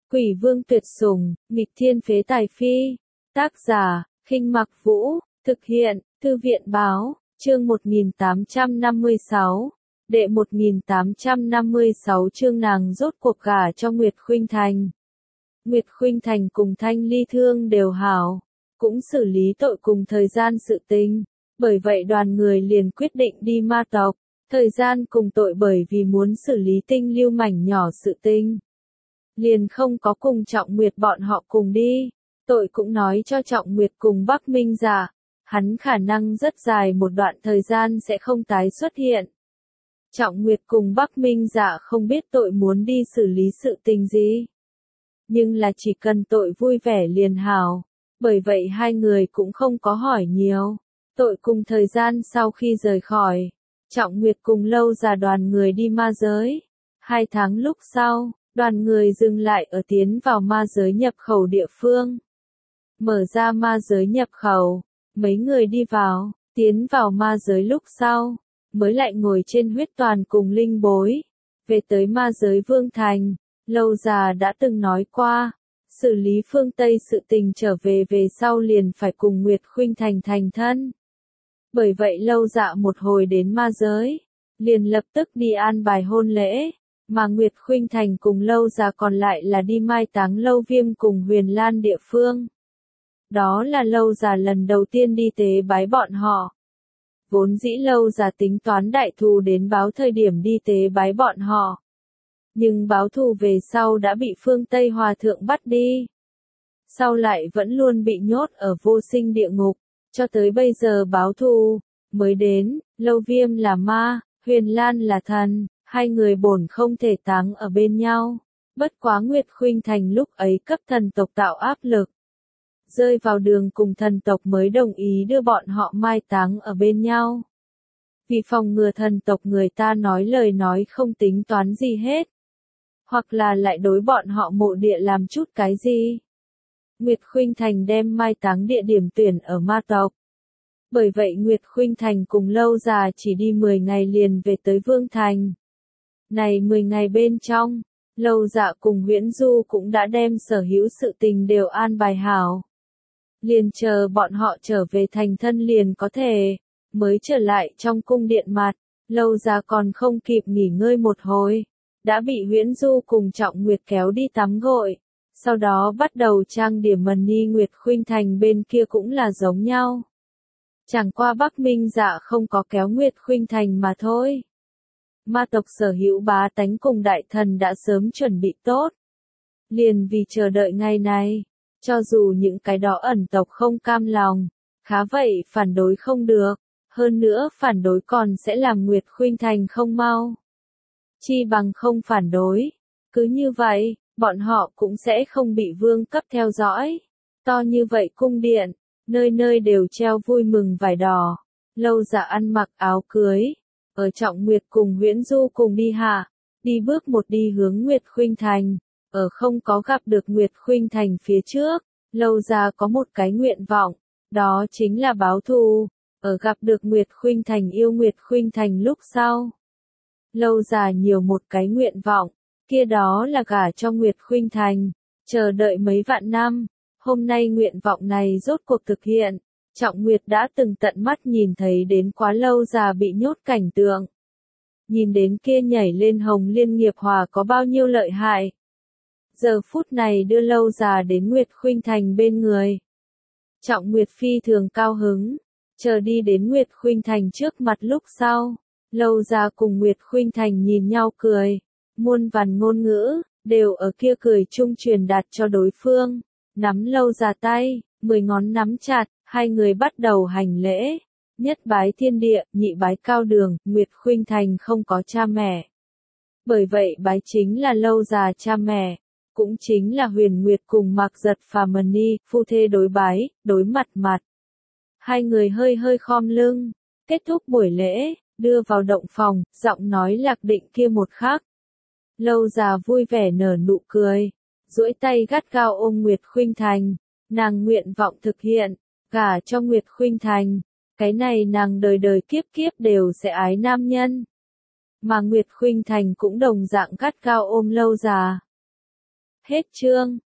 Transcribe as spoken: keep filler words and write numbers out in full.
Quỷ vương tuyệt sủng, nghịch thiên phế tài phi. Tác giả, Khinh Mặc Vũ, thực hiện, Thư viện báo, chương một nghìn tám trăm năm mươi sáu. Đệ một nghìn tám trăm năm mươi sáu chương nàng rốt cuộc gả cho Nguyệt Khuynh Thành. Nguyệt Khuynh Thành cùng Thanh Ly thương đều hảo, cũng xử lý tội cùng thời gian sự tình, bởi vậy đoàn người liền quyết định đi ma tộc, thời gian cùng tội bởi vì muốn xử lý tinh lưu mảnh nhỏ sự tình. Liền không có cùng Trọng Nguyệt bọn họ cùng đi, tội cũng nói cho Trọng Nguyệt cùng Bắc Minh Dạ, hắn khả năng rất dài một đoạn thời gian sẽ không tái xuất hiện. Trọng Nguyệt cùng Bắc Minh Dạ không biết tội muốn đi xử lý sự tình gì. Nhưng là chỉ cần tội vui vẻ liền hảo, bởi vậy hai người cũng không có hỏi nhiều. Tội cùng thời gian sau khi rời khỏi, Trọng Nguyệt cùng Lâu Già đoàn người đi ma giới. Hai tháng lúc sau, đoàn người dừng lại ở tiến vào ma giới nhập khẩu địa phương. Mở ra ma giới nhập khẩu, mấy người đi vào, tiến vào ma giới lúc sau, mới lại ngồi trên huyết toàn cùng linh bối. Về tới ma giới Vương Thành, Lâu Già đã từng nói qua, xử lý phương Tây sự tình trở về về sau liền phải cùng Nguyệt Khuynh Thành thành thân. Bởi vậy Lâu Dạ một hồi đến ma giới, liền lập tức đi an bài hôn lễ, mà Nguyệt Khuynh Thành cùng Lâu Già còn lại là đi mai táng Lâu Viêm cùng Huyền Lan địa phương. Đó là Lâu Già lần đầu tiên đi tế bái bọn họ. Vốn dĩ Lâu Già tính toán đại thù đến báo thời điểm đi tế bái bọn họ. Nhưng báo thù về sau đã bị phương Tây Hòa Thượng bắt đi. Sau lại vẫn luôn bị nhốt ở vô sinh địa ngục, cho tới bây giờ báo thù mới đến. Lâu Viêm là ma, Huyền Lan là thần, hai người bổn không thể táng ở bên nhau. Bất quá Nguyệt Khuynh Thành lúc ấy cấp thần tộc tạo áp lực, rơi vào đường cùng thần tộc mới đồng ý đưa bọn họ mai táng ở bên nhau. Vì phòng ngừa thần tộc người ta nói lời nói không tính toán gì hết, hoặc là lại đối bọn họ mộ địa làm chút cái gì. Nguyệt Khuynh Thành đem mai táng địa điểm tuyển ở ma tộc. Bởi vậy Nguyệt Khuynh Thành cùng Lâu Già chỉ đi mười ngày liền về tới Vương Thành. Này mười ngày bên trong, Lâu Dạ cùng Huyễn Du cũng đã đem sở hữu sự tình đều an bài hảo. Liền chờ bọn họ trở về thành thân liền có thể, mới trở lại trong cung điện mặt. Lâu Già còn không kịp nghỉ ngơi một hồi, đã bị Huyễn Du cùng Trọng Nguyệt kéo đi tắm gội. Sau đó bắt đầu trang điểm mần ni. Nguyệt Khuynh Thành bên kia cũng là giống nhau. Chẳng qua Bắc Minh Dạ không có kéo Nguyệt Khuynh Thành mà thôi. Ma tộc sở hữu bá tánh cùng đại thần đã sớm chuẩn bị tốt. Liền vì chờ đợi ngày này, cho dù những cái đó ẩn tộc không cam lòng, khá vậy phản đối không được, hơn nữa phản đối còn sẽ làm Nguyệt Khuynh Thành không mau. Chi bằng không phản đối, cứ như vậy, bọn họ cũng sẽ không bị vương cấp theo dõi. To như vậy cung điện, nơi nơi đều treo vui mừng vải đỏ. Lâu Dạ ăn mặc áo cưới, ở Trọng Nguyệt cùng Huyễn Du cùng đi hạ, đi bước một đi hướng Nguyệt Khuynh Thành. Ở không có gặp được Nguyệt Khuynh Thành phía trước, Lâu Già có một cái nguyện vọng, đó chính là báo thù. Ở gặp được Nguyệt Khuynh Thành yêu Nguyệt Khuynh Thành lúc sau, Lâu Già nhiều một cái nguyện vọng, kia đó là gả cho Nguyệt Khuynh Thành, chờ đợi mấy vạn năm. Hôm nay nguyện vọng này rốt cuộc thực hiện. Trọng Nguyệt đã từng tận mắt nhìn thấy đến quá Lâu Già bị nhốt cảnh tượng. Nhìn đến kia nhảy lên hồng liên nghiệp hòa có bao nhiêu lợi hại. Giờ phút này đưa Lâu Già đến Nguyệt Khuynh Thành bên người. Trọng Nguyệt phi thường cao hứng, chờ đi đến Nguyệt Khuynh Thành trước mặt lúc sau. Lâu Già cùng Nguyệt Khuynh Thành nhìn nhau cười, muôn vàn ngôn ngữ, đều ở kia cười chung truyền đạt cho đối phương. Nắm Lâu Già tay, mười ngón nắm chặt, hai người bắt đầu hành lễ. Nhất bái thiên địa, nhị bái cao đường. Nguyệt Khuynh Thành không có cha mẹ, bởi vậy bái chính là Lâu Già cha mẹ, cũng chính là Huyền Nguyệt cùng Mạc Giật Phà Mần Ni, phu thê đối bái, đối mặt mặt. Hai người hơi hơi khom lưng, kết thúc buổi lễ, đưa vào động phòng, giọng nói lạc định kia một khắc. Lâu Già vui vẻ nở nụ cười, duỗi tay gắt gao ôm Nguyệt Khuynh Thành, nàng nguyện vọng thực hiện, gả cho Nguyệt Khuynh Thành, cái này nàng đời đời kiếp kiếp đều sẽ ái nam nhân. Mà Nguyệt Khuynh Thành cũng đồng dạng gắt gao ôm Lâu Già. Hết chương.